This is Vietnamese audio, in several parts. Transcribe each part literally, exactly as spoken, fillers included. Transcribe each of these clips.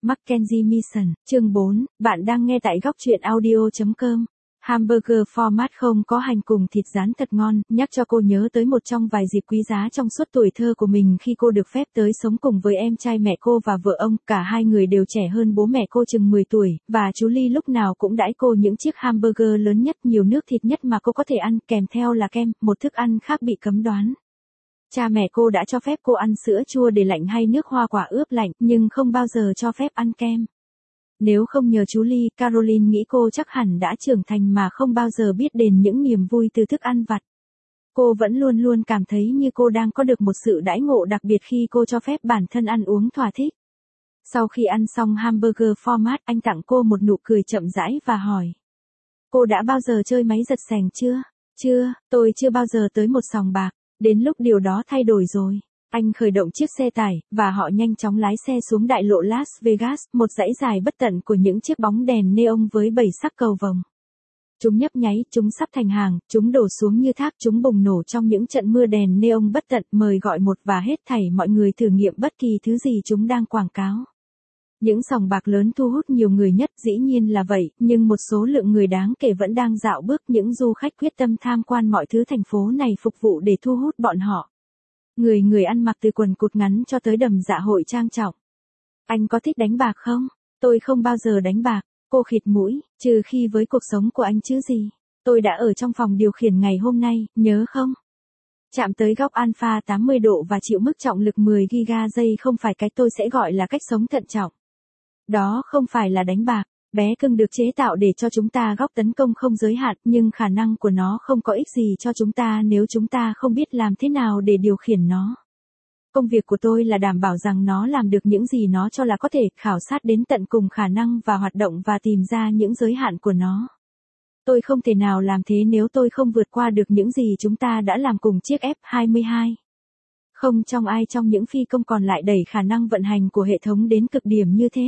Mackenzie Mission, chương bốn, bạn đang nghe tại góc truyện audio chấm com. Hamburger format không có hành cùng thịt rán thật ngon, nhắc cho cô nhớ tới một trong vài dịp quý giá trong suốt tuổi thơ của mình khi cô được phép tới sống cùng với em trai mẹ cô và vợ ông, cả hai người đều trẻ hơn bố mẹ cô chừng mười tuổi, và chú Lee lúc nào cũng đãi cô những chiếc hamburger lớn nhất, nhiều nước thịt nhất mà cô có thể ăn, kèm theo là kem, một thức ăn khác bị cấm đoán. Cha mẹ cô đã cho phép cô ăn sữa chua để lạnh hay nước hoa quả ướp lạnh, nhưng không bao giờ cho phép ăn kem. Nếu không nhờ chú Lee, Caroline nghĩ cô chắc hẳn đã trưởng thành mà không bao giờ biết đền những niềm vui từ thức ăn vặt. Cô vẫn luôn luôn cảm thấy như cô đang có được một sự đãi ngộ đặc biệt khi cô cho phép bản thân ăn uống thỏa thích. Sau khi ăn xong hamburger format, anh tặng cô một nụ cười chậm rãi và hỏi: "Cô đã bao giờ chơi máy giật xẻng chưa?" "Chưa, tôi chưa bao giờ tới một sòng bạc. Đến lúc điều đó thay đổi rồi." Anh khởi động chiếc xe tải, và họ nhanh chóng lái xe xuống đại lộ Las Vegas, một dãy dài bất tận của những chiếc bóng đèn neon với bảy sắc cầu vồng. Chúng nhấp nháy, chúng sắp thành hàng, chúng đổ xuống như thác, chúng bùng nổ trong những trận mưa đèn neon bất tận, mời gọi một và hết thảy mọi người thử nghiệm bất kỳ thứ gì chúng đang quảng cáo. Những sòng bạc lớn thu hút nhiều người nhất, dĩ nhiên là vậy, nhưng một số lượng người đáng kể vẫn đang dạo bước, những du khách quyết tâm tham quan mọi thứ thành phố này phục vụ để thu hút bọn họ. Người người ăn mặc từ quần cụt ngắn cho tới đầm dạ hội trang trọng. "Anh có thích đánh bạc không?" "Tôi không bao giờ đánh bạc." Cô khịt mũi, "Trừ khi với cuộc sống của anh chứ gì. Tôi đã ở trong phòng điều khiển ngày hôm nay, nhớ không? Chạm tới góc alpha tám mươi độ và chịu mức trọng lực mười gi-ga giây không phải cái tôi sẽ gọi là cách sống thận trọng. Đó không phải là đánh bạc. Bé cưng được chế tạo để cho chúng ta góc tấn công không giới hạn, nhưng khả năng của nó không có ích gì cho chúng ta nếu chúng ta không biết làm thế nào để điều khiển nó. Công việc của tôi là đảm bảo rằng nó làm được những gì nó cho là có thể, khảo sát đến tận cùng khả năng và hoạt động và tìm ra những giới hạn của nó. Tôi không thể nào làm thế nếu tôi không vượt qua được những gì chúng ta đã làm cùng chiếc F hai mươi hai. Không trong ai trong những phi công còn lại đẩy khả năng vận hành của hệ thống đến cực điểm như thế."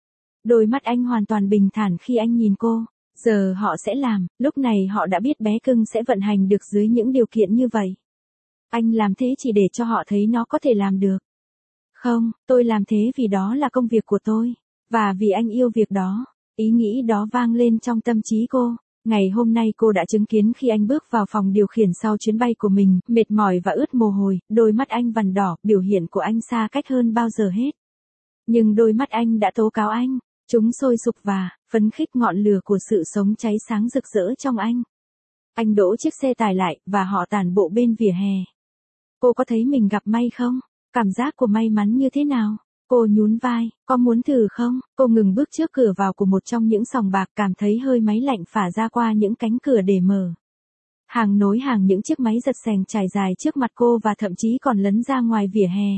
Đôi mắt anh hoàn toàn bình thản khi anh nhìn cô. Giờ họ sẽ làm, lúc này họ đã biết bé cưng sẽ vận hành được dưới những điều kiện như vậy. Anh làm thế chỉ để cho họ thấy nó có thể làm được. "Không, tôi làm thế vì đó là công việc của tôi. Và vì anh yêu việc đó." Ý nghĩ đó vang lên trong tâm trí cô. Ngày hôm nay cô đã chứng kiến khi anh bước vào phòng điều khiển sau chuyến bay của mình, mệt mỏi và ướt mồ hôi, đôi mắt anh vằn đỏ, biểu hiện của anh xa cách hơn bao giờ hết. Nhưng đôi mắt anh đã tố cáo anh. Chúng sôi sục và phấn khích, ngọn lửa của sự sống cháy sáng rực rỡ trong anh. Anh đỗ chiếc xe tải lại, và họ tản bộ bên vỉa hè. "Cô có thấy mình gặp may không? Cảm giác của may mắn như thế nào?" Cô nhún vai, "Có muốn thử không?" Cô ngừng bước trước cửa vào của một trong những sòng bạc, cảm thấy hơi máy lạnh phả ra qua những cánh cửa để mở. Hàng nối hàng những chiếc máy giật xẻng trải dài trước mặt cô và thậm chí còn lấn ra ngoài vỉa hè.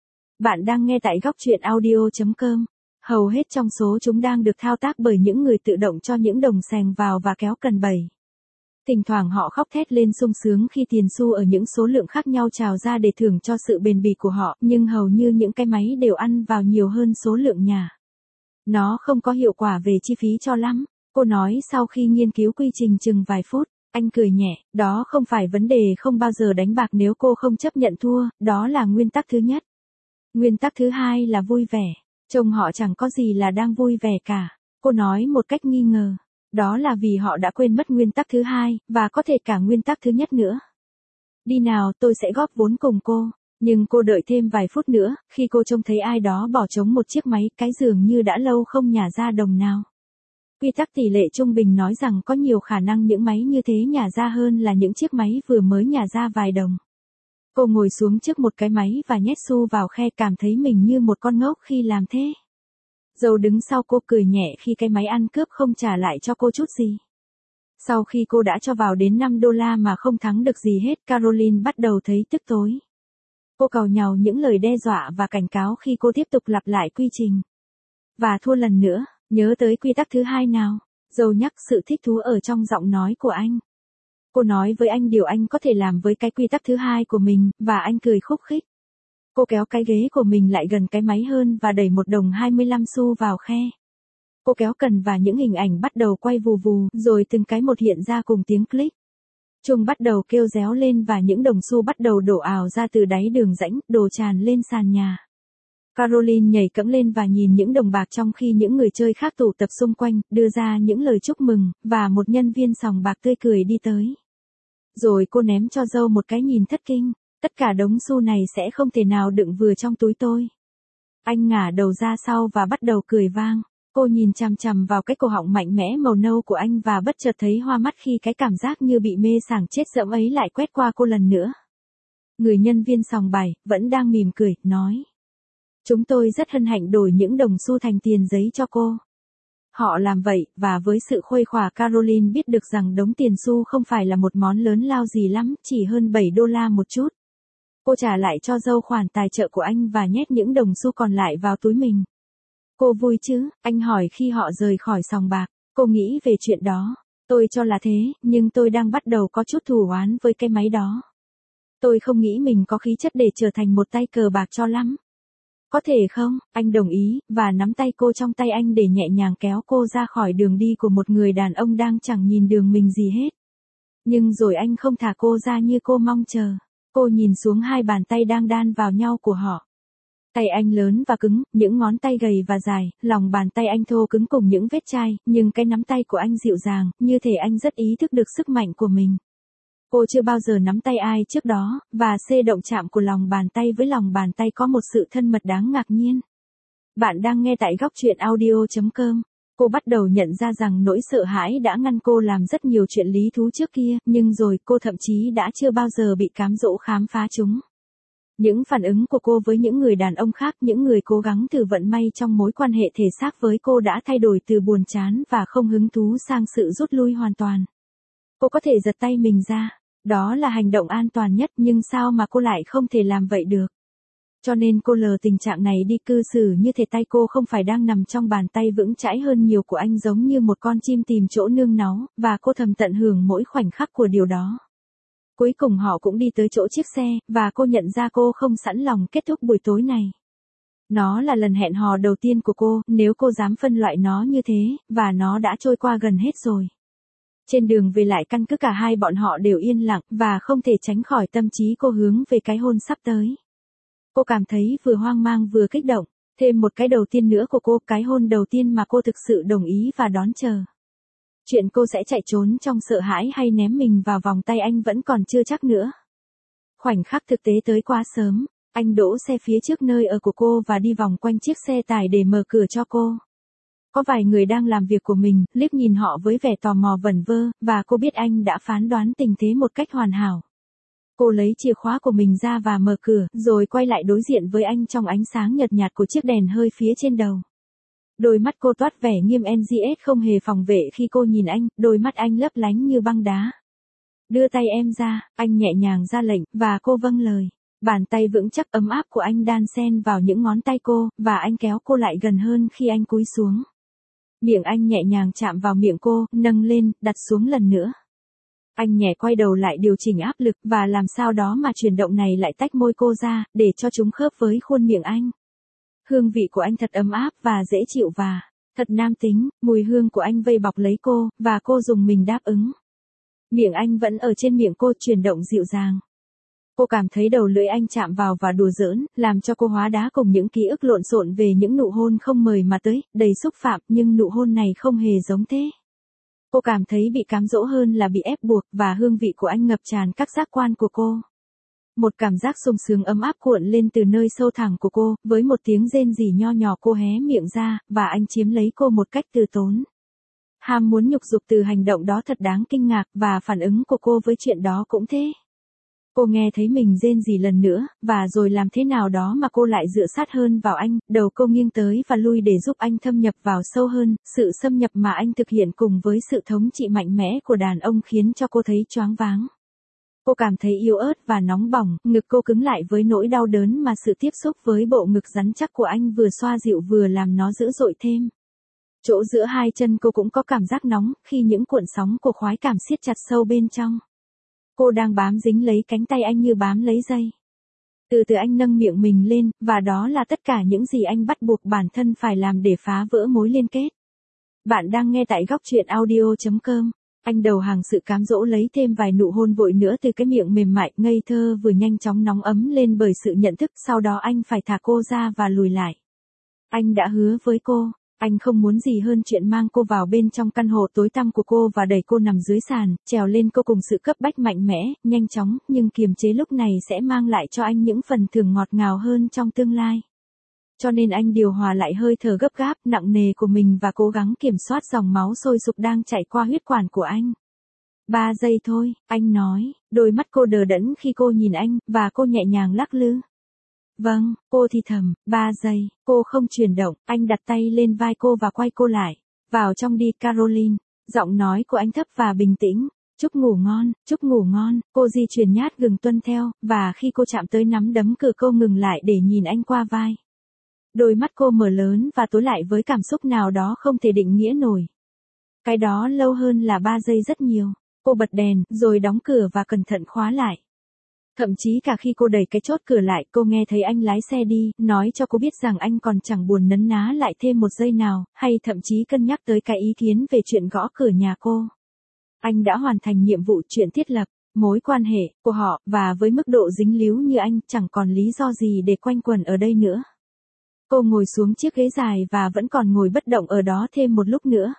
Bạn đang nghe tại góc truyện audio chấm com. Hầu hết trong số chúng đang được thao tác bởi những người tự động cho những đồng xẻng vào và kéo cần bẩy. Thỉnh thoảng họ khóc thét lên sung sướng khi tiền xu ở những số lượng khác nhau trào ra để thưởng cho sự bền bỉ của họ, nhưng hầu như những cái máy đều ăn vào nhiều hơn số lượng nhà. "Nó không có hiệu quả về chi phí cho lắm," cô nói sau khi nghiên cứu quy trình chừng vài phút. Anh cười nhẹ, "Đó không phải vấn đề không bao giờ đánh bạc nếu cô không chấp nhận thua, đó là nguyên tắc thứ nhất. Nguyên tắc thứ hai là vui vẻ. Trông họ chẳng có gì là đang vui vẻ cả." Cô nói một cách nghi ngờ. "Đó là vì họ đã quên mất nguyên tắc thứ hai, và có thể cả nguyên tắc thứ nhất nữa." "Đi nào, tôi sẽ góp vốn cùng cô." Nhưng cô đợi thêm vài phút nữa, khi cô trông thấy ai đó bỏ trống một chiếc máy, cái dường như đã lâu không nhả ra đồng nào. Quy tắc tỷ lệ trung bình nói rằng có nhiều khả năng những máy như thế nhả ra hơn là những chiếc máy vừa mới nhả ra vài đồng. Cô ngồi xuống trước một cái máy và nhét xu vào khe, cảm thấy mình như một con ngốc khi làm thế. Dâu đứng sau cô cười nhẹ khi cái máy ăn cướp không trả lại cho cô chút gì. Sau khi cô đã cho vào đến năm đô la mà không thắng được gì hết, Caroline bắt đầu thấy tức tối. Cô càu nhàu những lời đe dọa và cảnh cáo khi cô tiếp tục lặp lại quy trình. "Và thua lần nữa, nhớ tới quy tắc thứ hai nào." Dâu nhắc sự thích thú ở trong giọng nói của anh. Cô nói với anh điều anh có thể làm với cái quy tắc thứ hai của mình, và anh cười khúc khích. Cô kéo cái ghế của mình lại gần cái máy hơn và đẩy một đồng hai mươi lăm xu vào khe. Cô kéo cần và những hình ảnh bắt đầu quay vù vù, rồi từng cái một hiện ra cùng tiếng click. Chuông bắt đầu kêu réo lên và những đồng xu bắt đầu đổ ào ra từ đáy đường rãnh, đổ tràn lên sàn nhà. Caroline nhảy cẫng lên và nhìn những đồng bạc trong khi những người chơi khác tụ tập xung quanh, đưa ra những lời chúc mừng, và một nhân viên sòng bạc tươi cười đi tới. Rồi cô ném cho Joe một cái nhìn thất kinh, tất cả đống xu này sẽ không thể nào đựng vừa trong túi tôi. Anh ngả đầu ra sau và bắt đầu cười vang. Cô nhìn chằm chằm vào cái cổ họng mạnh mẽ màu nâu của anh và bất chợt thấy hoa mắt khi cái cảm giác như bị mê sảng chết dẫm ấy lại quét qua cô lần nữa. Người nhân viên sòng bài, vẫn đang mỉm cười, nói. Chúng tôi rất hân hạnh đổi những đồng xu thành tiền giấy cho cô. Họ làm vậy, và với sự khuây khỏa Caroline biết được rằng đống tiền xu không phải là một món lớn lao gì lắm, chỉ hơn bảy đô la một chút. Cô trả lại cho Joe khoản tài trợ của anh và nhét những đồng xu còn lại vào túi mình. Cô vui chứ? Anh hỏi khi họ rời khỏi sòng bạc. Cô nghĩ về chuyện đó. Tôi cho là thế, nhưng tôi đang bắt đầu có chút thù oán với cái máy đó. Tôi không nghĩ mình có khí chất để trở thành một tay cờ bạc cho lắm. Có thể không? Anh đồng ý, và nắm tay cô trong tay anh để nhẹ nhàng kéo cô ra khỏi đường đi của một người đàn ông đang chẳng nhìn đường mình gì hết. Nhưng rồi anh không thả cô ra như cô mong chờ. Cô nhìn xuống hai bàn tay đang đan vào nhau của họ. Tay anh lớn và cứng, những ngón tay gầy và dài, lòng bàn tay anh thô cứng cùng những vết chai, nhưng cái nắm tay của anh dịu dàng, như thể anh rất ý thức được sức mạnh của mình. Cô chưa bao giờ nắm tay ai trước đó, và xê động chạm của lòng bàn tay với lòng bàn tay có một sự thân mật đáng ngạc nhiên. Bạn đang nghe tại góc truyện audio chấm com. Cô bắt đầu nhận ra rằng nỗi sợ hãi đã ngăn cô làm rất nhiều chuyện lý thú trước kia, nhưng rồi cô thậm chí đã chưa bao giờ bị cám dỗ khám phá chúng. Những phản ứng của cô với những người đàn ông khác, những người cố gắng thử vận may trong mối quan hệ thể xác với cô đã thay đổi từ buồn chán và không hứng thú sang sự rút lui hoàn toàn. Cô có thể giật tay mình ra. Đó là hành động an toàn nhất, nhưng sao mà cô lại không thể làm vậy được? Cho nên cô lờ tình trạng này đi, cư xử như thể tay cô không phải đang nằm trong bàn tay vững chãi hơn nhiều của anh, giống như một con chim tìm chỗ nương náu, và cô thầm tận hưởng mỗi khoảnh khắc của điều đó. Cuối cùng họ cũng đi tới chỗ chiếc xe, và cô nhận ra cô không sẵn lòng kết thúc buổi tối này. Nó là lần hẹn hò đầu tiên của cô, nếu cô dám phân loại nó như thế, và nó đã trôi qua gần hết rồi. Trên đường về lại căn cứ cả hai bọn họ đều yên lặng, và không thể tránh khỏi tâm trí cô hướng về cái hôn sắp tới. Cô cảm thấy vừa hoang mang vừa kích động, thêm một cái đầu tiên nữa của cô, cái hôn đầu tiên mà cô thực sự đồng ý và đón chờ. Chuyện cô sẽ chạy trốn trong sợ hãi hay ném mình vào vòng tay anh vẫn còn chưa chắc nữa. Khoảnh khắc thực tế tới quá sớm, anh đỗ xe phía trước nơi ở của cô và đi vòng quanh chiếc xe tải để mở cửa cho cô. Có vài người đang làm việc của mình, liếc nhìn họ với vẻ tò mò vẩn vơ, và cô biết anh đã phán đoán tình thế một cách hoàn hảo. Cô lấy chìa khóa của mình ra và mở cửa, rồi quay lại đối diện với anh trong ánh sáng nhợt nhạt của chiếc đèn hơi phía trên đầu. Đôi mắt cô toát vẻ nghiêm en giê ét không hề phòng vệ khi cô nhìn anh, đôi mắt anh lấp lánh như băng đá. Đưa tay em ra, anh nhẹ nhàng ra lệnh, và cô vâng lời. Bàn tay vững chắc ấm áp của anh đan xen vào những ngón tay cô, và anh kéo cô lại gần hơn khi anh cúi xuống. Miệng anh nhẹ nhàng chạm vào miệng cô, nâng lên, đặt xuống lần nữa. Anh nhẹ quay đầu lại điều chỉnh áp lực, và làm sao đó mà chuyển động này lại tách môi cô ra, để cho chúng khớp với khuôn miệng anh. Hương vị của anh thật ấm áp và dễ chịu và thật nam tính, mùi hương của anh vây bọc lấy cô, và cô dùng mình đáp ứng. Miệng anh vẫn ở trên miệng cô, chuyển động dịu dàng. Cô cảm thấy đầu lưỡi anh chạm vào và đùa giỡn, làm cho cô hóa đá cùng những ký ức lộn xộn về những nụ hôn không mời mà tới, đầy xúc phạm, nhưng nụ hôn này không hề giống thế. Cô cảm thấy bị cám dỗ hơn là bị ép buộc, và hương vị của anh ngập tràn các giác quan của cô. Một cảm giác sung sướng ấm áp cuộn lên từ nơi sâu thẳm của cô, với một tiếng rên rỉ nho nhỏ cô hé miệng ra, và anh chiếm lấy cô một cách từ tốn. Ham muốn nhục dục từ hành động đó thật đáng kinh ngạc, và phản ứng của cô với chuyện đó cũng thế. Cô nghe thấy mình rên rỉ lần nữa, và rồi làm thế nào đó mà cô lại dựa sát hơn vào anh, đầu cô nghiêng tới và lui để giúp anh thâm nhập vào sâu hơn, sự xâm nhập mà anh thực hiện cùng với sự thống trị mạnh mẽ của đàn ông khiến cho cô thấy choáng váng. Cô cảm thấy yếu ớt và nóng bỏng, ngực cô cứng lại với nỗi đau đớn mà sự tiếp xúc với bộ ngực rắn chắc của anh vừa xoa dịu vừa làm nó dữ dội thêm. Chỗ giữa hai chân cô cũng có cảm giác nóng, khi những cuộn sóng của khoái cảm siết chặt sâu bên trong. Cô đang bám dính lấy cánh tay anh như bám lấy dây. Từ từ anh nâng miệng mình lên, và đó là tất cả những gì anh bắt buộc bản thân phải làm để phá vỡ mối liên kết. Bạn đang nghe tại góc truyện audio chấm com. Anh đầu hàng sự cám dỗ lấy thêm vài nụ hôn vội nữa từ cái miệng mềm mại ngây thơ vừa nhanh chóng nóng ấm lên bởi sự nhận thức, sau đó anh phải thả cô ra và lùi lại. Anh đã hứa với cô, anh không muốn gì hơn chuyện mang cô vào bên trong căn hộ tối tăm của cô và đẩy cô nằm dưới sàn, trèo lên cô cùng sự cấp bách mạnh mẽ, nhanh chóng, nhưng kiềm chế lúc này sẽ mang lại cho anh những phần thưởng ngọt ngào hơn trong tương lai. Cho nên anh điều hòa lại hơi thở gấp gáp, nặng nề của mình và cố gắng kiểm soát dòng máu sôi sục đang chảy qua huyết quản của anh. Ba giây thôi, anh nói, đôi mắt cô đờ đẫn khi cô nhìn anh, và cô nhẹ nhàng lắc lư. Vâng, cô thì thầm, ba giây, cô không chuyển động, anh đặt tay lên vai cô và quay cô lại. Vào trong đi Caroline, giọng nói của anh thấp và bình tĩnh. Chúc ngủ ngon, chúc ngủ ngon, cô di chuyển nhát gừng tuân theo, và khi cô chạm tới nắm đấm cửa cô ngừng lại để nhìn anh qua vai. Đôi mắt cô mở lớn và tối lại với cảm xúc nào đó không thể định nghĩa nổi. Cái đó lâu hơn là ba giây rất nhiều. Cô bật đèn, rồi đóng cửa và cẩn thận khóa lại. Thậm chí cả khi cô đẩy cái chốt cửa lại, cô nghe thấy anh lái xe đi, nói cho cô biết rằng anh còn chẳng buồn nấn ná lại thêm một giây nào, hay thậm chí cân nhắc tới cái ý kiến về chuyện gõ cửa nhà cô. Anh đã hoàn thành nhiệm vụ chuyện thiết lập, mối quan hệ của họ, và với mức độ dính líu như anh, chẳng còn lý do gì để quanh quẩn ở đây nữa. Cô ngồi xuống chiếc ghế dài và vẫn còn ngồi bất động ở đó thêm một lúc nữa.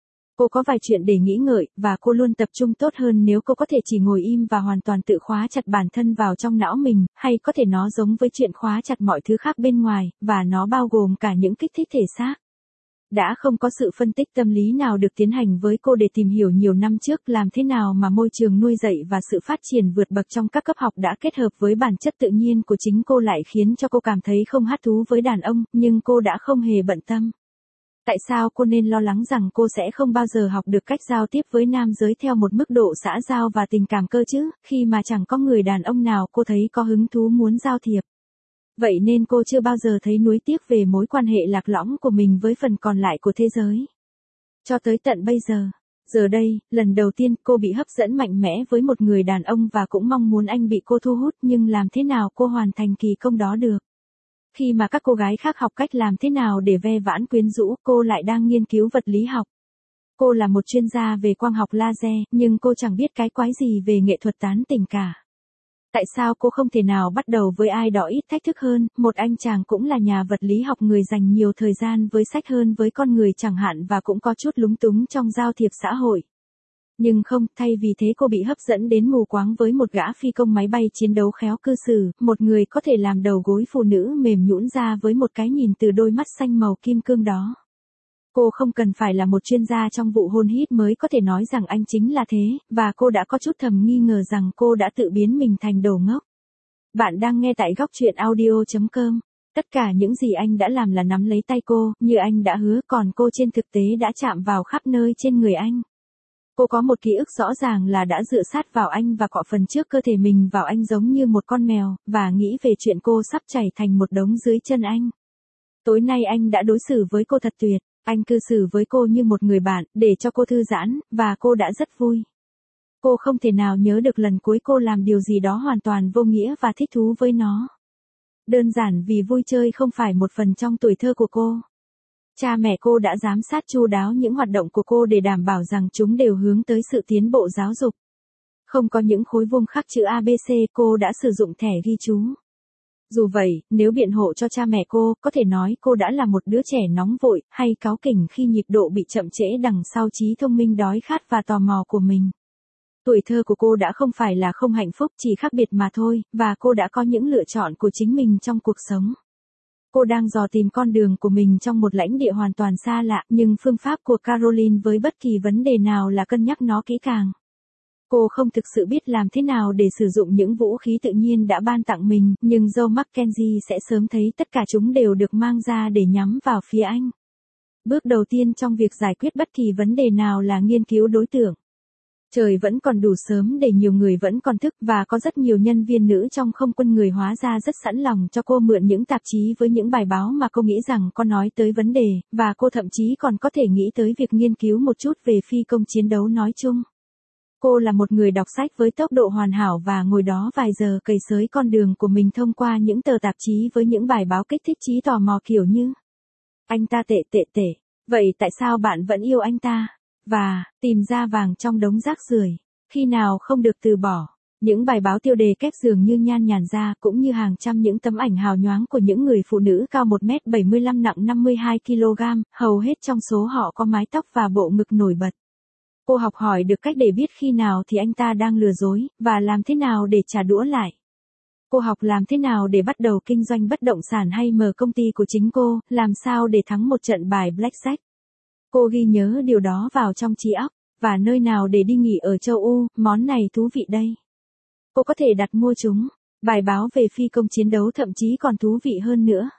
Cô có vài chuyện để nghĩ ngợi, và cô luôn tập trung tốt hơn nếu cô có thể chỉ ngồi im và hoàn toàn tự khóa chặt bản thân vào trong não mình, hay có thể nó giống với chuyện khóa chặt mọi thứ khác bên ngoài, và nó bao gồm cả những kích thích thể xác. Đã không có sự phân tích tâm lý nào được tiến hành với cô để tìm hiểu nhiều năm trước làm thế nào mà môi trường nuôi dạy và sự phát triển vượt bậc trong các cấp học đã kết hợp với bản chất tự nhiên của chính cô lại khiến cho cô cảm thấy không hứng thú với đàn ông, nhưng cô đã không hề bận tâm. Tại sao cô nên lo lắng rằng cô sẽ không bao giờ học được cách giao tiếp với nam giới theo một mức độ xã giao và tình cảm cơ chứ, khi mà chẳng có người đàn ông nào cô thấy có hứng thú muốn giao thiệp. Vậy nên cô chưa bao giờ thấy nuối tiếc về mối quan hệ lạc lõng của mình với phần còn lại của thế giới. Cho tới tận bây giờ, giờ đây, lần đầu tiên cô bị hấp dẫn mạnh mẽ với một người đàn ông và cũng mong muốn anh bị cô thu hút, nhưng làm thế nào cô hoàn thành kỳ công đó được? Khi mà các cô gái khác học cách làm thế nào để ve vãn quyến rũ, cô lại đang nghiên cứu vật lý học. Cô là một chuyên gia về quang học laser, nhưng cô chẳng biết cái quái gì về nghệ thuật tán tỉnh cả. Tại sao cô không thể nào bắt đầu với ai đó ít thách thức hơn, một anh chàng cũng là nhà vật lý học người dành nhiều thời gian với sách hơn với con người chẳng hạn và cũng có chút lúng túng trong giao thiệp xã hội. Nhưng không, thay vì thế cô bị hấp dẫn đến mù quáng với một gã phi công máy bay chiến đấu khéo cư xử, một người có thể làm đầu gối phụ nữ mềm nhũn ra với một cái nhìn từ đôi mắt xanh màu kim cương đó. Cô không cần phải là một chuyên gia trong vụ hôn hít mới có thể nói rằng anh chính là thế, và cô đã có chút thầm nghi ngờ rằng cô đã tự biến mình thành đồ ngốc. Bạn đang nghe tại góc truyện audio chấm com. Tất cả những gì anh đã làm là nắm lấy tay cô, như anh đã hứa, còn cô trên thực tế đã chạm vào khắp nơi trên người anh. Cô có một ký ức rõ ràng là đã dựa sát vào anh và cọ phần trước cơ thể mình vào anh giống như một con mèo, và nghĩ về chuyện cô sắp chảy thành một đống dưới chân anh. Tối nay anh đã đối xử với cô thật tuyệt, anh cư xử với cô như một người bạn, để cho cô thư giãn, và cô đã rất vui. Cô không thể nào nhớ được lần cuối cô làm điều gì đó hoàn toàn vô nghĩa và thích thú với nó. Đơn giản vì vui chơi không phải một phần trong tuổi thơ của cô. Cha mẹ cô đã giám sát chu đáo những hoạt động của cô để đảm bảo rằng chúng đều hướng tới sự tiến bộ giáo dục. Không có những khối vuông khắc chữ a bê xê, cô đã sử dụng thẻ ghi chú. Dù vậy, nếu biện hộ cho cha mẹ cô, có thể nói cô đã là một đứa trẻ nóng vội, hay cáu kỉnh khi nhịp độ bị chậm trễ đằng sau trí thông minh đói khát và tò mò của mình. Tuổi thơ của cô đã không phải là không hạnh phúc, chỉ khác biệt mà thôi, và cô đã có những lựa chọn của chính mình trong cuộc sống. Cô đang dò tìm con đường của mình trong một lãnh địa hoàn toàn xa lạ, nhưng phương pháp của Caroline với bất kỳ vấn đề nào là cân nhắc nó kỹ càng. Cô không thực sự biết làm thế nào để sử dụng những vũ khí tự nhiên đã ban tặng mình, nhưng Joe Mackenzie sẽ sớm thấy tất cả chúng đều được mang ra để nhắm vào phía anh. Bước đầu tiên trong việc giải quyết bất kỳ vấn đề nào là nghiên cứu đối tượng. Trời vẫn còn đủ sớm để nhiều người vẫn còn thức, và có rất nhiều nhân viên nữ trong không quân người hóa ra rất sẵn lòng cho cô mượn những tạp chí với những bài báo mà cô nghĩ rằng có nói tới vấn đề, và cô thậm chí còn có thể nghĩ tới việc nghiên cứu một chút về phi công chiến đấu nói chung. Cô là một người đọc sách với tốc độ hoàn hảo và ngồi đó vài giờ cày xới con đường của mình thông qua những tờ tạp chí với những bài báo kích thích trí tò mò kiểu như: anh ta tệ tệ tệ, vậy tại sao bạn vẫn yêu anh ta? và tìm ra vàng trong đống rác rưởi. Khi nào không được từ bỏ. Những bài báo tiêu đề kép dường như nhan nhản ra, cũng như hàng trăm những tấm ảnh hào nhoáng của những người phụ nữ cao một mét bảy mươi lăm nặng năm mươi hai ki lô gam, hầu hết trong số họ có mái tóc và bộ ngực nổi bật. Cô học hỏi được cách để biết khi nào thì anh ta đang lừa dối, và làm thế nào để trả đũa lại. Cô học làm thế nào để bắt đầu kinh doanh bất động sản hay mở công ty của chính cô, làm sao để thắng một trận bài blackjack. Cô ghi nhớ điều đó vào trong trí óc, và nơi nào để đi nghỉ ở châu Âu, món này thú vị đây. Cô có thể đặt mua chúng. Bài báo về phi công chiến đấu thậm chí còn thú vị hơn nữa.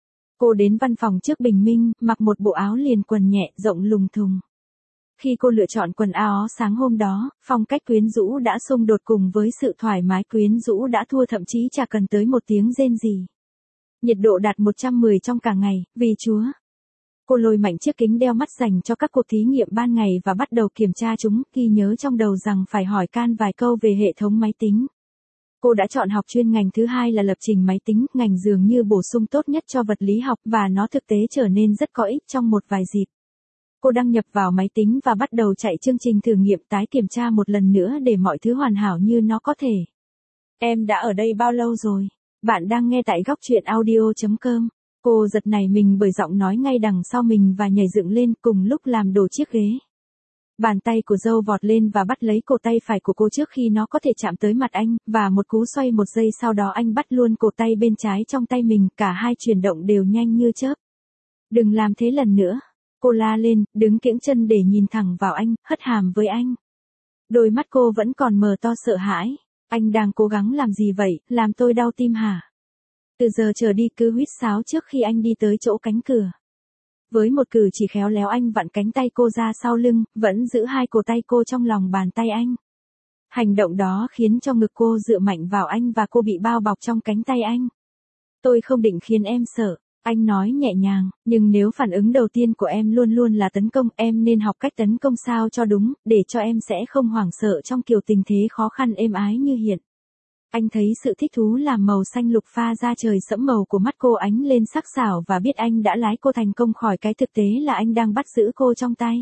Cô đến văn phòng trước bình minh, mặc một bộ áo liền quần nhẹ, rộng lùng thùng. Khi cô lựa chọn quần áo sáng hôm đó, phong cách quyến rũ đã xung đột cùng với sự thoải mái quyến rũ đã thua, thậm chí chả cần tới một tiếng rên gì. Nhiệt độ đạt một trăm mười trong cả ngày, vì Chúa. Cô lôi mạnh chiếc kính đeo mắt dành cho các cuộc thí nghiệm ban ngày và bắt đầu kiểm tra chúng, ghi nhớ trong đầu rằng phải hỏi Can vài câu về hệ thống máy tính. Cô đã chọn học chuyên ngành thứ hai là lập trình máy tính, ngành dường như bổ sung tốt nhất cho vật lý học, và nó thực tế trở nên rất có ích trong một vài dịp. Cô đăng nhập vào máy tính và bắt đầu chạy chương trình thử nghiệm tái kiểm tra một lần nữa để mọi thứ hoàn hảo như nó có thể. Em đã ở đây bao lâu rồi? Bạn đang nghe tại góc truyện audio chấm com. Cô giật nảy mình bởi giọng nói ngay đằng sau mình và nhảy dựng lên cùng lúc làm đổ chiếc ghế. Bàn tay của Joe vọt lên và bắt lấy cổ tay phải của cô trước khi nó có thể chạm tới mặt anh, và một cú xoay một giây sau đó anh bắt luôn cổ tay bên trái trong tay mình, cả hai chuyển động đều nhanh như chớp. Đừng làm thế lần nữa. Cô la lên, đứng kiễng chân để nhìn thẳng vào anh, hất hàm với anh. Đôi mắt cô vẫn còn mờ to sợ hãi. Anh đang cố gắng làm gì vậy, làm tôi đau tim hả? Từ giờ trở đi cứ huýt sáo trước khi anh đi tới chỗ cánh cửa. Với một cử chỉ khéo léo anh vặn cánh tay cô ra sau lưng, vẫn giữ hai cổ tay cô trong lòng bàn tay anh. Hành động đó khiến cho ngực cô dựa mạnh vào anh và cô bị bao bọc trong cánh tay anh. Tôi không định khiến em sợ. Anh nói nhẹ nhàng, nhưng nếu phản ứng đầu tiên của em luôn luôn là tấn công, em nên học cách tấn công sao cho đúng, để cho em sẽ không hoảng sợ trong kiểu tình thế khó khăn êm ái như hiện. Anh thấy sự thích thú làm màu xanh lục pha ra trời sẫm màu của mắt cô ánh lên sắc sảo và biết anh đã lái cô thành công khỏi cái thực tế là anh đang bắt giữ cô trong tay.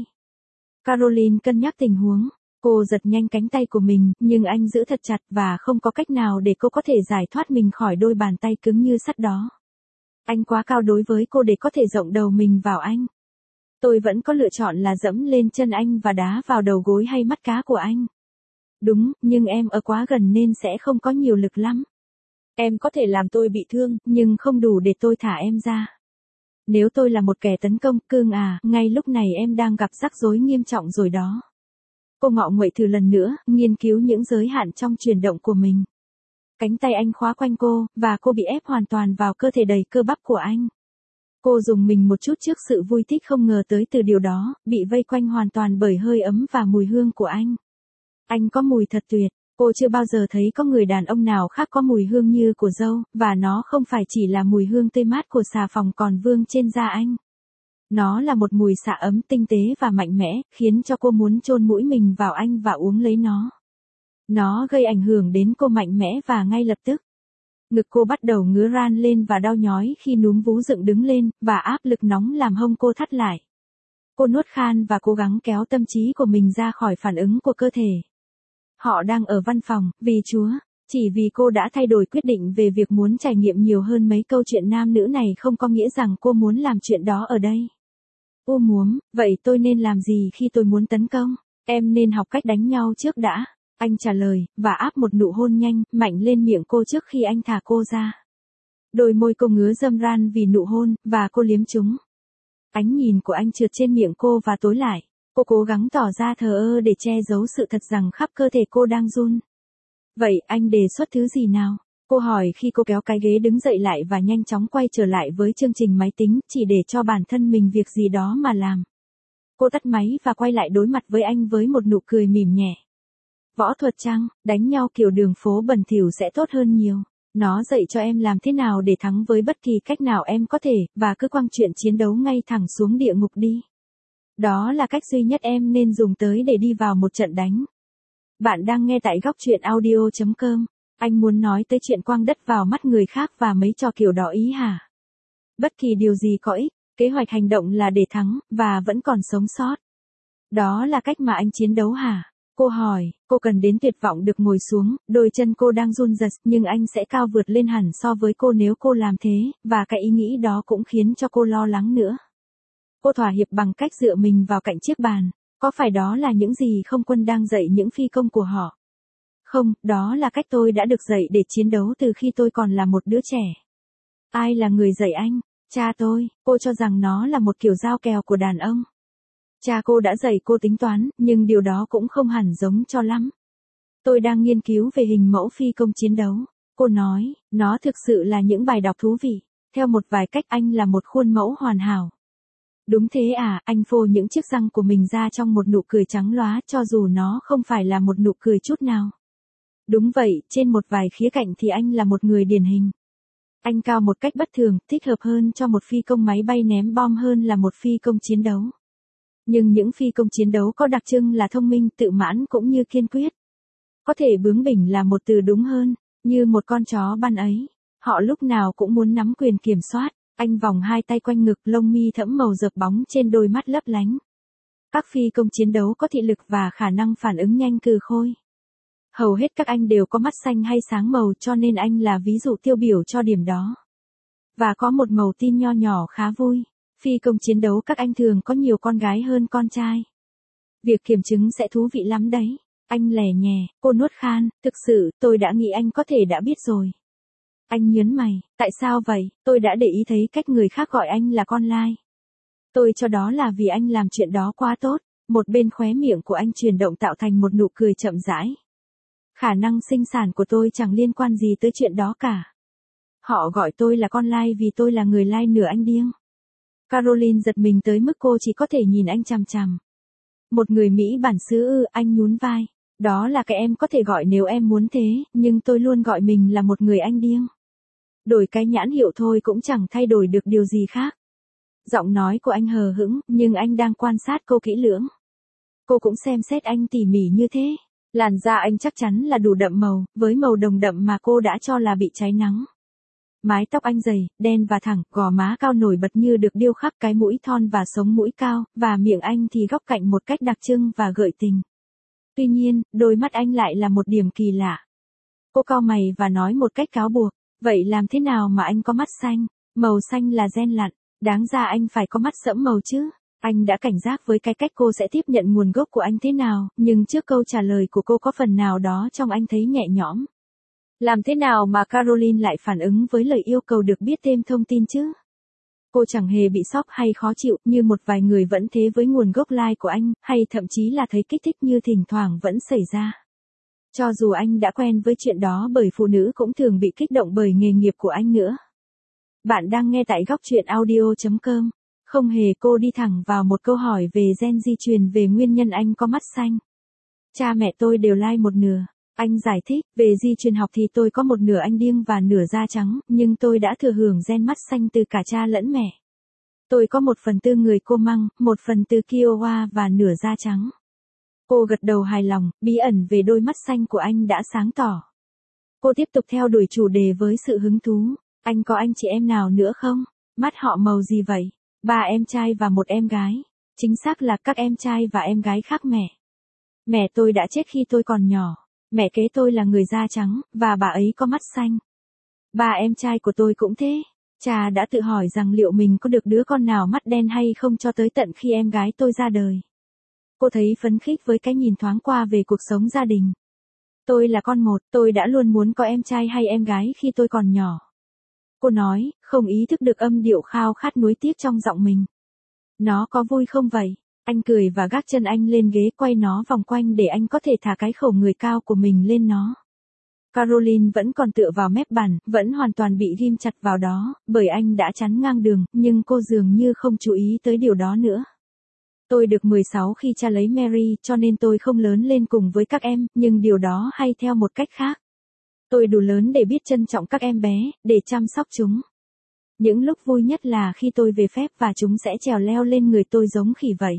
Caroline cân nhắc tình huống. Cô giật nhanh cánh tay của mình, nhưng anh giữ thật chặt và không có cách nào để cô có thể giải thoát mình khỏi đôi bàn tay cứng như sắt đó. Anh quá cao đối với cô để có thể rộng đầu mình vào anh. Tôi vẫn có lựa chọn là dẫm lên chân anh và đá vào đầu gối hay mắt cá của anh. Đúng, nhưng em ở quá gần nên sẽ không có nhiều lực lắm. Em có thể làm tôi bị thương, nhưng không đủ để tôi thả em ra. Nếu tôi là một kẻ tấn công, cưng à, ngay lúc này em đang gặp rắc rối nghiêm trọng rồi đó. Cô ngọ nguậy thử lần nữa, nghiên cứu những giới hạn trong chuyển động của mình. Cánh tay anh khóa quanh cô, và cô bị ép hoàn toàn vào cơ thể đầy cơ bắp của anh. Cô dùng mình một chút trước sự vui thích không ngờ tới từ điều đó, bị vây quanh hoàn toàn bởi hơi ấm và mùi hương của anh. Anh có mùi thật tuyệt, cô chưa bao giờ thấy có người đàn ông nào khác có mùi hương như của Joe, và nó không phải chỉ là mùi hương tươi mát của xà phòng còn vương trên da anh. Nó là một mùi xạ ấm tinh tế và mạnh mẽ, khiến cho cô muốn chôn mũi mình vào anh và uống lấy nó. Nó gây ảnh hưởng đến cô mạnh mẽ và ngay lập tức. Ngực cô bắt đầu ngứa ran lên và đau nhói khi núm vú dựng đứng lên, và áp lực nóng làm hông cô thắt lại. Cô nuốt khan và cố gắng kéo tâm trí của mình ra khỏi phản ứng của cơ thể. Họ đang ở văn phòng, vì Chúa, chỉ vì cô đã thay đổi quyết định về việc muốn trải nghiệm nhiều hơn mấy câu chuyện nam nữ này không có nghĩa rằng cô muốn làm chuyện đó ở đây. U múm, vậy tôi nên làm gì khi tôi muốn tấn công? Em nên học cách đánh nhau trước đã. Anh trả lời, và áp một nụ hôn nhanh, mạnh lên miệng cô trước khi anh thả cô ra. Đôi môi cô ngứa râm ran vì nụ hôn, và cô liếm chúng. Ánh nhìn của anh trượt trên miệng cô và tối lại. Cô cố gắng tỏ ra thờ ơ để che giấu sự thật rằng khắp cơ thể cô đang run. Vậy anh đề xuất thứ gì nào? Cô hỏi khi cô kéo cái ghế đứng dậy lại và nhanh chóng quay trở lại với chương trình máy tính, chỉ để cho bản thân mình việc gì đó mà làm. Cô tắt máy và quay lại đối mặt với anh với một nụ cười mỉm nhẹ. Võ thuật chăng, đánh nhau kiểu đường phố bẩn thỉu sẽ tốt hơn nhiều. Nó dạy cho em làm thế nào để thắng với bất kỳ cách nào em có thể, và cứ quăng chuyện chiến đấu ngay thẳng xuống địa ngục đi. Đó là cách duy nhất em nên dùng tới để đi vào một trận đánh. Bạn đang nghe tại góc truyện audio chấm com. Anh muốn nói tới chuyện quăng đất vào mắt người khác và mấy trò kiểu đó ý hả? Bất kỳ điều gì có ích, kế hoạch hành động là để thắng, và vẫn còn sống sót. Đó là cách mà anh chiến đấu hả? Cô hỏi, cô cần đến tuyệt vọng được ngồi xuống, đôi chân cô đang run rẩy, nhưng anh sẽ cao vượt lên hẳn so với cô nếu cô làm thế, và cái ý nghĩ đó cũng khiến cho cô lo lắng nữa. Cô thỏa hiệp bằng cách dựa mình vào cạnh chiếc bàn. Có phải đó là những gì không quân đang dạy những phi công của họ? Không, đó là cách tôi đã được dạy để chiến đấu từ khi tôi còn là một đứa trẻ. Ai là người dạy anh? Cha tôi. Cô cho rằng nó là một kiểu giao kèo của đàn ông. Cha cô đã dạy cô tính toán, nhưng điều đó cũng không hẳn giống cho lắm. Tôi đang nghiên cứu về hình mẫu phi công chiến đấu. Cô nói, nó thực sự là những bài đọc thú vị. Theo một vài cách anh là một khuôn mẫu hoàn hảo. Đúng thế à, anh phô những chiếc răng của mình ra trong một nụ cười trắng lóa cho dù nó không phải là một nụ cười chút nào. Đúng vậy, trên một vài khía cạnh thì anh là một người điển hình. Anh cao một cách bất thường, thích hợp hơn cho một phi công máy bay ném bom hơn là một phi công chiến đấu. Nhưng những phi công chiến đấu có đặc trưng là thông minh, tự mãn cũng như kiên quyết. Có thể bướng bỉnh là một từ đúng hơn, như một con chó ban ấy. Họ lúc nào cũng muốn nắm quyền kiểm soát. Anh vòng hai tay quanh ngực, lông mi thẫm màu rực bóng trên đôi mắt lấp lánh. Các phi công chiến đấu có thị lực và khả năng phản ứng nhanh cừ khôi. Hầu hết các anh đều có mắt xanh hay sáng màu cho nên anh là ví dụ tiêu biểu cho điểm đó. Và có một màu tin nho nhỏ khá vui. Phi công chiến đấu các anh thường có nhiều con gái hơn con trai. Việc kiểm chứng sẽ thú vị lắm đấy. Anh lẻ nhè, cô nuốt khan, thực sự, tôi đã nghĩ anh có thể đã biết rồi. Anh nhớn mày, tại sao vậy? Tôi đã để ý thấy cách người khác gọi anh là con lai. Tôi cho đó là vì anh làm chuyện đó quá tốt. Một bên khóe miệng của anh chuyển động tạo thành một nụ cười chậm rãi. Khả năng sinh sản của tôi chẳng liên quan gì tới chuyện đó cả. Họ gọi tôi là con lai vì tôi là người lai nửa Anh điếng. Caroline giật mình tới mức cô chỉ có thể nhìn anh chằm chằm. Một người Mỹ bản xứ ư, anh nhún vai. Đó là cái em có thể gọi nếu em muốn thế, nhưng tôi luôn gọi mình là một người Anh điếng. Đổi cái nhãn hiệu thôi cũng chẳng thay đổi được điều gì khác. Giọng nói của anh hờ hững, nhưng anh đang quan sát cô kỹ lưỡng. Cô cũng xem xét anh tỉ mỉ như thế. Làn da anh chắc chắn là đủ đậm màu, với màu đồng đậm mà cô đã cho là bị cháy nắng. Mái tóc anh dày, đen và thẳng, gò má cao nổi bật như được điêu khắc, cái mũi thon và sống mũi cao, và miệng anh thì góc cạnh một cách đặc trưng và gợi tình. Tuy nhiên, đôi mắt anh lại là một điểm kỳ lạ. Cô cau mày và nói một cách cáo buộc, vậy làm thế nào mà anh có mắt xanh? Màu xanh là gen lặn, đáng ra anh phải có mắt sẫm màu chứ. Anh đã cảnh giác với cái cách cô sẽ tiếp nhận nguồn gốc của anh thế nào, nhưng trước câu trả lời của cô có phần nào đó trong anh thấy nhẹ nhõm. Làm thế nào mà Caroline lại phản ứng với lời yêu cầu được biết thêm thông tin chứ? Cô chẳng hề bị sốc hay khó chịu như một vài người vẫn thế với nguồn gốc lai của anh, hay thậm chí là thấy kích thích như thỉnh thoảng vẫn xảy ra. Cho dù anh đã quen với chuyện đó bởi phụ nữ cũng thường bị kích động bởi nghề nghiệp của anh nữa. Bạn đang nghe tại góc truyện audio chấm com. Không hề, cô đi thẳng vào một câu hỏi về gen di truyền về nguyên nhân anh có mắt xanh. Cha mẹ tôi đều lai một nửa. Anh giải thích, về di truyền học thì tôi có một nửa Anh điếng và nửa da trắng, nhưng tôi đã thừa hưởng gen mắt xanh từ cả cha lẫn mẹ. Tôi có một phần tư người cô Mang, một phần tư Kiowa và nửa da trắng. Cô gật đầu hài lòng, bí ẩn về đôi mắt xanh của anh đã sáng tỏ. Cô tiếp tục theo đuổi chủ đề với sự hứng thú. Anh có anh chị em nào nữa không? Mắt họ màu gì vậy? Ba em trai và một em gái. Chính xác là các em trai và em gái khác mẹ. Mẹ tôi đã chết khi tôi còn nhỏ. Mẹ kế tôi là người da trắng, và bà ấy có mắt xanh. Ba em trai của tôi cũng thế. Cha đã tự hỏi rằng liệu mình có được đứa con nào mắt đen hay không cho tới tận khi em gái tôi ra đời. Cô thấy phấn khích với cái nhìn thoáng qua về cuộc sống gia đình. Tôi là con một, tôi đã luôn muốn có em trai hay em gái khi tôi còn nhỏ. Cô nói, không ý thức được âm điệu khao khát nuối tiếc trong giọng mình. Nó có vui không vậy? Anh cười và gác chân anh lên ghế, quay nó vòng quanh để anh có thể thả cái khẩu người cao của mình lên nó. Caroline vẫn còn tựa vào mép bàn, vẫn hoàn toàn bị ghim chặt vào đó, bởi anh đã chắn ngang đường, nhưng cô dường như không chú ý tới điều đó nữa. Tôi được mười sáu khi cha lấy Mary, cho nên tôi không lớn lên cùng với các em, nhưng điều đó hay theo một cách khác. Tôi đủ lớn để biết trân trọng các em bé, để chăm sóc chúng. Những lúc vui nhất là khi tôi về phép và chúng sẽ trèo leo lên người tôi giống khỉ vậy.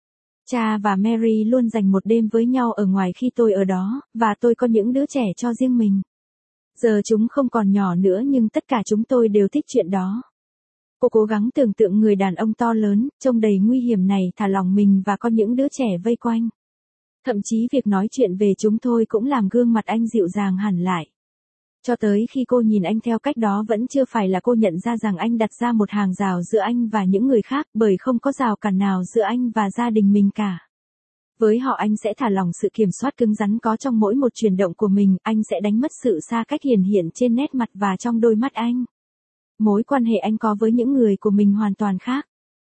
Cha và Mary luôn dành một đêm với nhau ở ngoài khi tôi ở đó, và tôi có những đứa trẻ cho riêng mình. Giờ chúng không còn nhỏ nữa nhưng tất cả chúng tôi đều thích chuyện đó. Cô cố gắng tưởng tượng người đàn ông to lớn, trông đầy nguy hiểm này thả lỏng mình và có những đứa trẻ vây quanh. Thậm chí việc nói chuyện về chúng thôi cũng làm gương mặt anh dịu dàng hẳn lại. Cho tới khi cô nhìn anh theo cách đó vẫn chưa phải là cô nhận ra rằng anh đặt ra một hàng rào giữa anh và những người khác, bởi không có rào cản nào giữa anh và gia đình mình cả. Với họ anh sẽ thả lỏng sự kiểm soát cứng rắn có trong mỗi một chuyển động của mình, anh sẽ đánh mất sự xa cách hiển hiện trên nét mặt và trong đôi mắt anh. Mối quan hệ anh có với những người của mình hoàn toàn khác.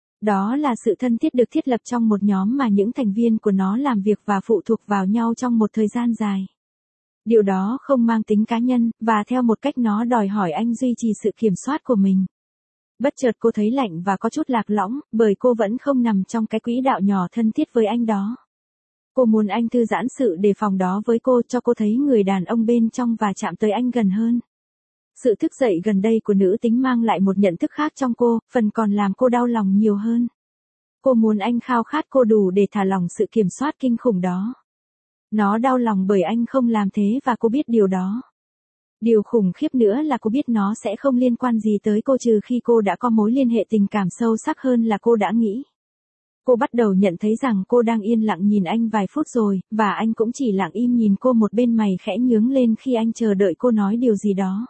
Đó là sự thân thiết được thiết lập trong một nhóm mà những thành viên của nó làm việc và phụ thuộc vào nhau trong một thời gian dài. Điều đó không mang tính cá nhân, và theo một cách nó đòi hỏi anh duy trì sự kiểm soát của mình. Bất chợt cô thấy lạnh và có chút lạc lõng, bởi cô vẫn không nằm trong cái quỹ đạo nhỏ thân thiết với anh đó. Cô muốn anh thư giãn sự đề phòng đó với cô, cho cô thấy người đàn ông bên trong và chạm tới anh gần hơn. Sự thức dậy gần đây của nữ tính mang lại một nhận thức khác trong cô, phần còn làm cô đau lòng nhiều hơn. Cô muốn anh khao khát cô đủ để thả lỏng sự kiểm soát kinh khủng đó. Nó đau lòng bởi anh không làm thế và cô biết điều đó. Điều khủng khiếp nữa là cô biết nó sẽ không liên quan gì tới cô trừ khi cô đã có mối liên hệ tình cảm sâu sắc hơn là cô đã nghĩ. Cô bắt đầu nhận thấy rằng cô đang yên lặng nhìn anh vài phút rồi, và anh cũng chỉ lặng im nhìn cô, một bên mày khẽ nhướng lên khi anh chờ đợi cô nói điều gì đó.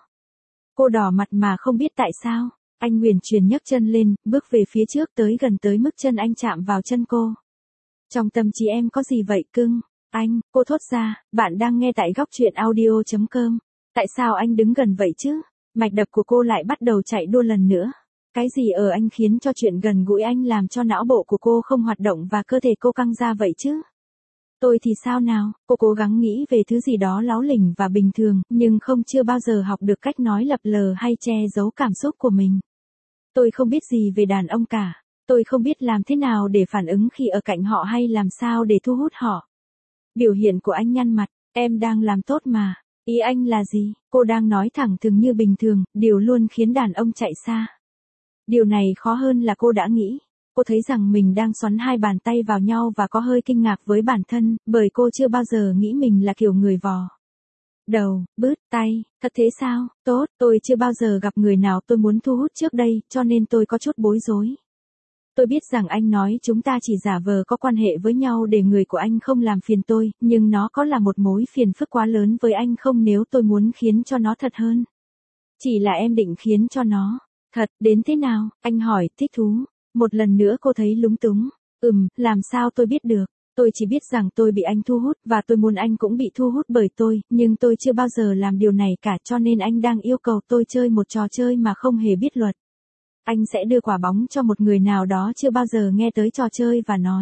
Cô đỏ mặt mà không biết tại sao. Anh uyển chuyển nhấc chân lên, bước về phía trước tới gần tới mức chân anh chạm vào chân cô. Trong tâm trí em có gì vậy cưng? Anh, cô thốt ra, bạn đang nghe tại góc truyện audio chấm com. Tại sao anh đứng gần vậy chứ? Mạch đập của cô lại bắt đầu chạy đua lần nữa. Cái gì ở anh khiến cho chuyện gần gũi anh làm cho não bộ của cô không hoạt động và cơ thể cô căng ra vậy chứ? Tôi thì sao nào? Cô cố gắng nghĩ về thứ gì đó láo lỉnh và bình thường, nhưng không chưa bao giờ học được cách nói lập lờ hay che giấu cảm xúc của mình. Tôi không biết gì về đàn ông cả. Tôi không biết làm thế nào để phản ứng khi ở cạnh họ hay làm sao để thu hút họ. Biểu hiện của anh nhăn mặt, em đang làm tốt mà. Ý anh là gì? Cô đang nói thẳng thừng như bình thường, điều luôn khiến đàn ông chạy xa. Điều này khó hơn là cô đã nghĩ. Cô thấy rằng mình đang xoắn hai bàn tay vào nhau và có hơi kinh ngạc với bản thân, bởi cô chưa bao giờ nghĩ mình là kiểu người vò đầu, bứt tay. Thật thế sao? Tốt, tôi chưa bao giờ gặp người nào tôi muốn thu hút trước đây, cho nên tôi có chút bối rối. Tôi biết rằng anh nói chúng ta chỉ giả vờ có quan hệ với nhau để người của anh không làm phiền tôi, nhưng nó có là một mối phiền phức quá lớn với anh không nếu tôi muốn khiến cho nó thật hơn? Chỉ là em định khiến cho nó thật đến thế nào? Anh hỏi, thích thú. Một lần nữa cô thấy lúng túng. Ừm, làm sao tôi biết được? Tôi chỉ biết rằng tôi bị anh thu hút và tôi muốn anh cũng bị thu hút bởi tôi, nhưng tôi chưa bao giờ làm điều này cả, cho nên anh đang yêu cầu tôi chơi một trò chơi mà không hề biết luật. Anh sẽ đưa quả bóng cho một người nào đó chưa bao giờ nghe tới trò chơi và nói.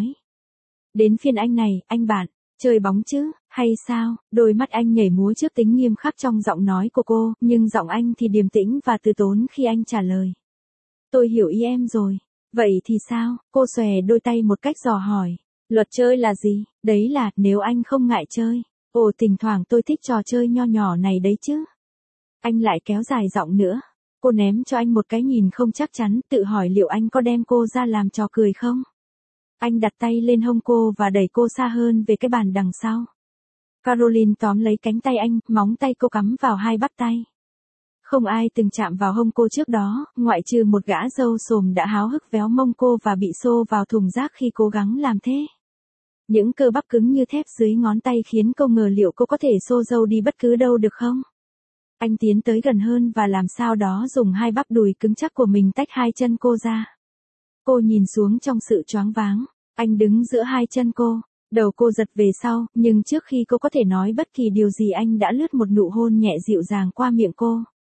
Đến phiên anh này, anh bạn, chơi bóng chứ, hay sao? Đôi mắt anh nhảy múa trước tính nghiêm khắc trong giọng nói của cô, nhưng giọng anh thì điềm tĩnh và từ tốn khi anh trả lời. Tôi hiểu ý em rồi. Vậy thì sao? Cô xòe đôi tay một cách dò hỏi. Luật chơi là gì? Đấy là, nếu anh không ngại chơi. Ồ, thỉnh thoảng tôi thích trò chơi nho nhỏ này đấy chứ. Anh lại kéo dài giọng nữa. Cô ném cho anh một cái nhìn không chắc chắn, tự hỏi liệu anh có đem cô ra làm trò cười không? Anh đặt tay lên hông cô và đẩy cô xa hơn về cái bàn đằng sau. Caroline tóm lấy cánh tay anh, móng tay cô cắm vào hai bắp tay. Không ai từng chạm vào hông cô trước đó, ngoại trừ một gã râu xồm đã háo hức véo mông cô và bị xô vào thùng rác khi cố gắng làm thế. Những cơ bắp cứng như thép dưới ngón tay khiến cô ngờ liệu cô có thể xô dâu đi bất cứ đâu được không? Anh tiến tới gần hơn và làm sao đó dùng hai bắp đùi cứng chắc của mình tách hai chân cô ra. Cô nhìn xuống trong sự choáng váng. Anh đứng giữa hai chân cô. Đầu cô giật về sau, nhưng trước khi cô có thể nói bất kỳ điều gì anh đã lướt một nụ hôn nhẹ dịu dàng qua miệng cô.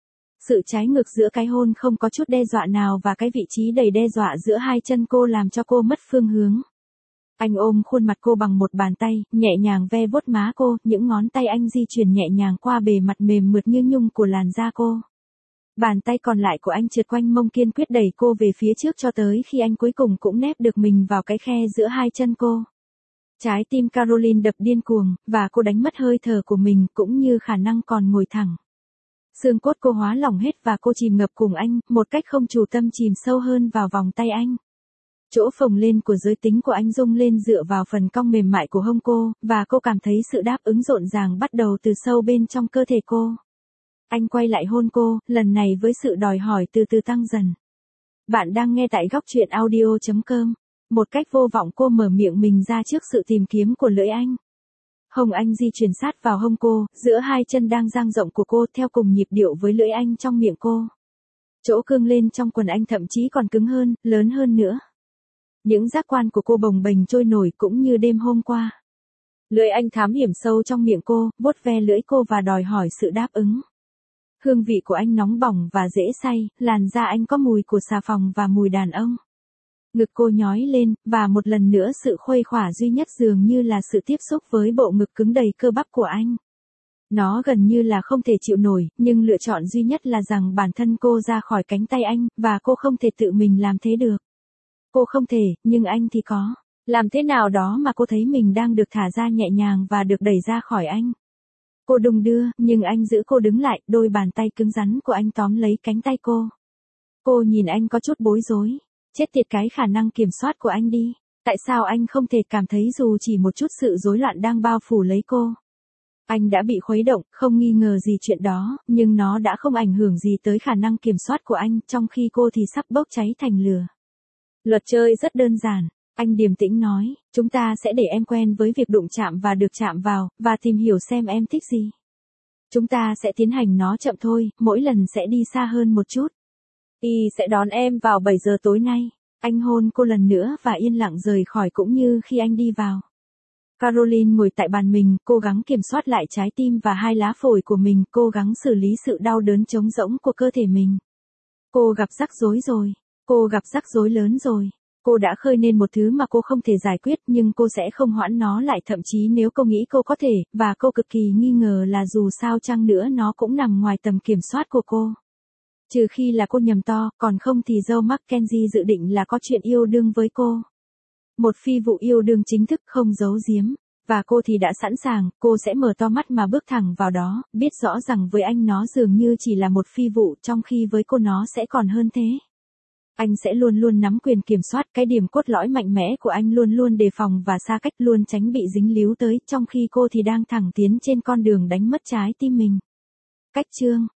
Sự trái ngược giữa cái hôn không có chút đe dọa nào và cái vị trí đầy đe dọa giữa hai chân cô làm cho cô mất phương hướng. Anh ôm khuôn mặt cô bằng một bàn tay, nhẹ nhàng ve vuốt má cô, những ngón tay anh di chuyển nhẹ nhàng qua bề mặt mềm mượt như nhung của làn da cô. Bàn tay còn lại của anh trượt quanh mông kiên quyết đẩy cô về phía trước cho tới khi anh cuối cùng cũng nép được mình vào cái khe giữa hai chân cô. Trái tim Caroline đập điên cuồng, và cô đánh mất hơi thở của mình cũng như khả năng còn ngồi thẳng. Xương cốt cô hóa lỏng hết và cô chìm ngập cùng anh, một cách không chủ tâm chìm sâu hơn vào vòng tay anh. Chỗ phồng lên của giới tính của anh rung lên dựa vào phần cong mềm mại của hông cô, và cô cảm thấy sự đáp ứng rộn ràng bắt đầu từ sâu bên trong cơ thể cô. Anh quay lại hôn cô, lần này với sự đòi hỏi từ từ tăng dần. Bạn đang nghe tại góc truyện audio chấm com. Một cách vô vọng cô mở miệng mình ra trước sự tìm kiếm của lưỡi anh. Hông anh di chuyển sát vào hông cô, giữa hai chân đang dang rộng của cô theo cùng nhịp điệu với lưỡi anh trong miệng cô. Chỗ cương lên trong quần anh thậm chí còn cứng hơn, lớn hơn nữa. Những giác quan của cô bồng bềnh trôi nổi cũng như đêm hôm qua. Lưỡi anh thám hiểm sâu trong miệng cô, vuốt ve lưỡi cô và đòi hỏi sự đáp ứng. Hương vị của anh nóng bỏng và dễ say, làn da anh có mùi của xà phòng và mùi đàn ông. Ngực cô nhói lên, và một lần nữa sự khuây khỏa duy nhất dường như là sự tiếp xúc với bộ ngực cứng đầy cơ bắp của anh. Nó gần như là không thể chịu nổi, nhưng lựa chọn duy nhất là rằng bản thân cô ra khỏi cánh tay anh, và cô không thể tự mình làm thế được. Cô không thể, nhưng anh thì có. Làm thế nào đó mà cô thấy mình đang được thả ra nhẹ nhàng và được đẩy ra khỏi anh. Cô đung đưa, nhưng anh giữ cô đứng lại, đôi bàn tay cứng rắn của anh tóm lấy cánh tay cô. Cô nhìn anh có chút bối rối. Chết tiệt cái khả năng kiểm soát của anh đi. Tại sao anh không thể cảm thấy dù chỉ một chút sự rối loạn đang bao phủ lấy cô? Anh đã bị khuấy động, không nghi ngờ gì chuyện đó, nhưng nó đã không ảnh hưởng gì tới khả năng kiểm soát của anh, trong khi cô thì sắp bốc cháy thành lửa. Luật chơi rất đơn giản. Anh điềm tĩnh nói, chúng ta sẽ để em quen với việc đụng chạm và được chạm vào, và tìm hiểu xem em thích gì. Chúng ta sẽ tiến hành nó chậm thôi, mỗi lần sẽ đi xa hơn một chút. Y sẽ đón em vào bảy giờ tối nay. Anh hôn cô lần nữa và yên lặng rời khỏi cũng như khi anh đi vào. Caroline ngồi tại bàn mình, cố gắng kiểm soát lại trái tim và hai lá phổi của mình, cố gắng xử lý sự đau đớn trống rỗng của cơ thể mình. Cô gặp rắc rối rồi. Cô gặp rắc rối lớn rồi. Cô đã khơi nên một thứ mà cô không thể giải quyết, nhưng cô sẽ không hoãn nó lại, thậm chí nếu cô nghĩ cô có thể, và cô cực kỳ nghi ngờ là dù sao chăng nữa nó cũng nằm ngoài tầm kiểm soát của cô. Trừ khi là cô nhầm to, còn không thì Joe Mackenzie dự định là có chuyện yêu đương với cô. Một phi vụ yêu đương chính thức, không giấu giếm. Và cô thì đã sẵn sàng, cô sẽ mở to mắt mà bước thẳng vào đó, biết rõ rằng với anh nó dường như chỉ là một phi vụ, trong khi với cô nó sẽ còn hơn thế. Anh sẽ luôn luôn nắm quyền kiểm soát, cái điểm cốt lõi mạnh mẽ của anh luôn luôn đề phòng và xa cách, luôn tránh bị dính líu tới, trong khi cô thì đang thẳng tiến trên con đường đánh mất trái tim mình. Cách chương